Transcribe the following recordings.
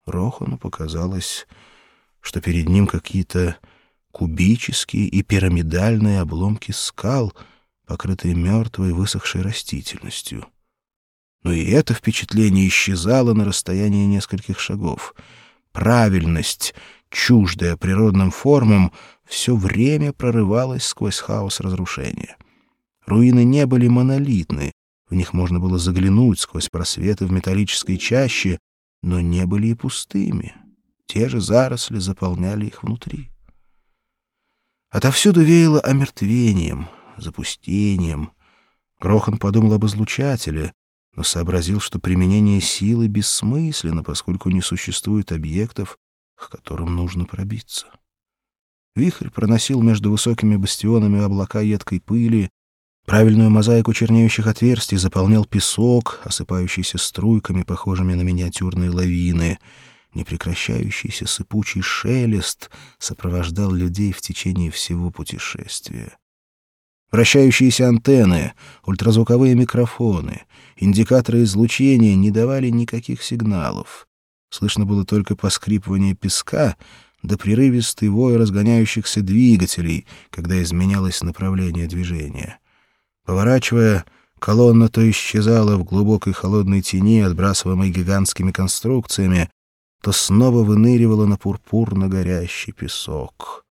Рохану показалось, что перед ним какие-то кубические и пирамидальные обломки скал, покрытые мертвой высохшей растительностью. Но и это впечатление исчезало на расстоянии нескольких шагов. Правильность, чуждая природным формам, все время прорывалась сквозь хаос разрушения. Руины не были монолитны, в них можно было заглянуть сквозь просветы в металлической чаще, но не были и пустыми. Те же заросли заполняли их внутри. Отовсюду веяло омертвением, запустением. Рохан подумал об излучателе, но сообразил, что применение силы бессмысленно, поскольку не существует объектов, к которым нужно пробиться. Вихрь проносил между высокими бастионами облака едкой пыли, правильную мозаику чернеющих отверстий заполнял песок, осыпающийся струйками, похожими на миниатюрные лавины. Непрекращающийся сыпучий шелест сопровождал людей в течение всего путешествия. Вращающиеся антенны, ультразвуковые микрофоны, индикаторы излучения не давали никаких сигналов. Слышно было только поскрипывание песка да прерывистый вой разгоняющихся двигателей, когда изменялось направление движения. Поворачивая, колонна то исчезала в глубокой холодной тени, отбрасываемой гигантскими конструкциями, то снова выныривала на пурпурно горящий песок.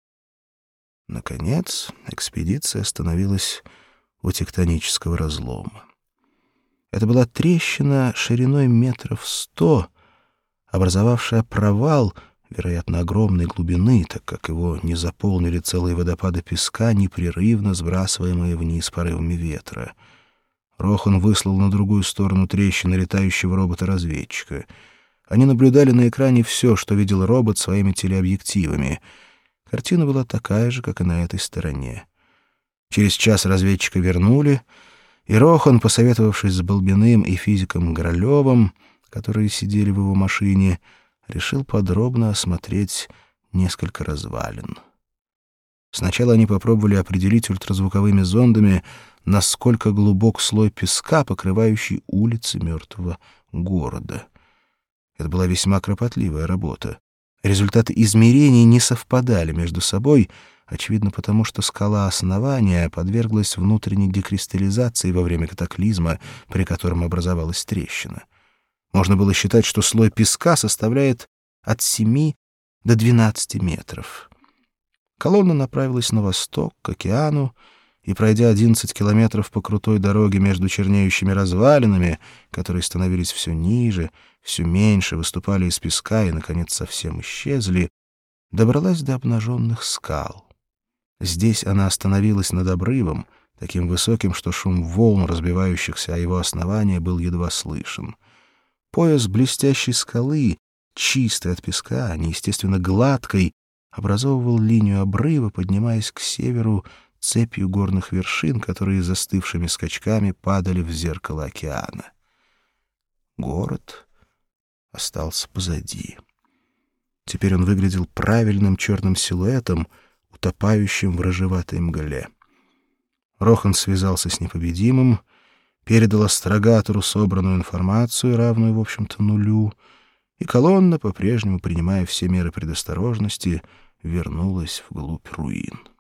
Наконец, экспедиция остановилась у тектонического разлома. Это была трещина шириной 100 метров, образовавшая провал, вероятно, огромной глубины, так как его не заполнили целые водопады песка, непрерывно сбрасываемые вниз порывами ветра. Рохан выслал на другую сторону трещины летающего робота-разведчика. Они наблюдали на экране все, что видел робот своими телеобъективами. Картина была такая же, как и на этой стороне. Через час разведчика вернули, и Рохан, посоветовавшись с Балбиным и физиком Горолевым, которые сидели в его машине, решил подробно осмотреть несколько развалин. Сначала они попробовали определить ультразвуковыми зондами, насколько глубок слой песка, покрывающий улицы мертвого города. Это была весьма кропотливая работа. Результаты измерений не совпадали между собой, очевидно потому, что скала основания подверглась внутренней декристаллизации во время катаклизма, при котором образовалась трещина. Можно было считать, что слой песка составляет от 7 до 12 метров. Колонна направилась на восток, к океану, и, пройдя 11 километров по крутой дороге между чернеющими развалинами, которые становились все ниже, все меньше, выступали из песка и, наконец, совсем исчезли, добралась до обнаженных скал. Здесь она остановилась над обрывом, таким высоким, что шум волн, разбивающихся о его основание, был едва слышен. Пояс блестящей скалы, чистой от песка, неестественно гладкой, образовывал линию обрыва, поднимаясь к северу цепью горных вершин, которые застывшими скачками падали в зеркало океана. Город остался позади. Теперь он выглядел правильным черным силуэтом, утопающим в рыжеватой мгле. Рохан связался с непобедимым, передал астрогатору собранную информацию, равную, в общем-то, нулю, и колонна, по-прежнему принимая все меры предосторожности, вернулась вглубь руин.